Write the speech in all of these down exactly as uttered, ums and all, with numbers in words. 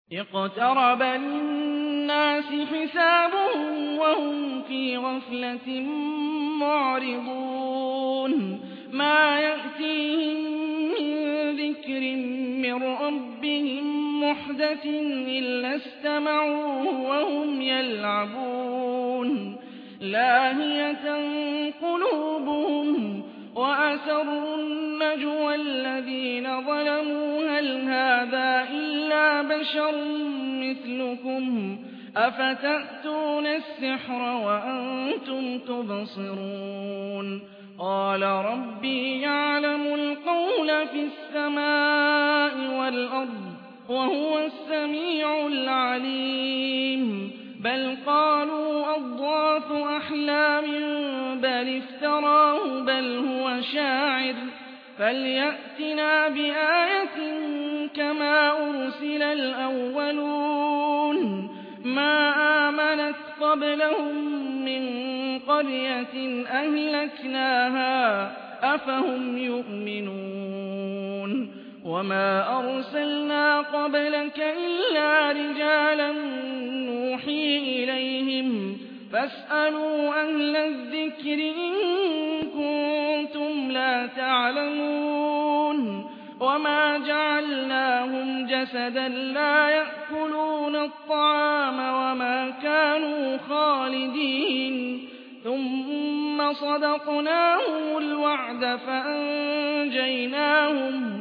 اقترب للناس حسابهم وهم في غفلة معرضون ما يأتيهم من ذكر من ربهم محدث إلا استمعوه وهم يلعبون لاهية قلوبهم وأسروا النجوى الذين ظلموا هل هذا إلا بشر مثلكم أفتأتون السحر وأنتم تبصرون قال ربي يعلم القول في السماء والأرض وهو السميع العليم بل قالوا أضغاث أحلام بل افتراه بل هو شاعر فليأتنا بآية كما أرسل الأولون ما آمنت قبلهم من قرية أهلكناها أفهم يؤمنون وما أرسلنا قبلك إلا رجالا نوحي إليهم فاسألوا أهل الذكر إن كنتم لا تعلمون وما جعلناهم جسدا لا يأكلون الطعام وما كانوا خالدين ثم صدقناهم الوعد فأنجيناهم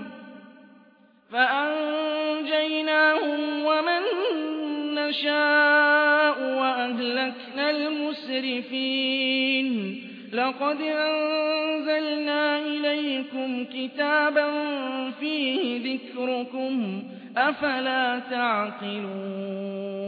فأنجيناهم ومن نشاء وأهلكنا المسرفين لقد أنزلنا إليكم كتابا فيه ذكركم أفلا تعقلون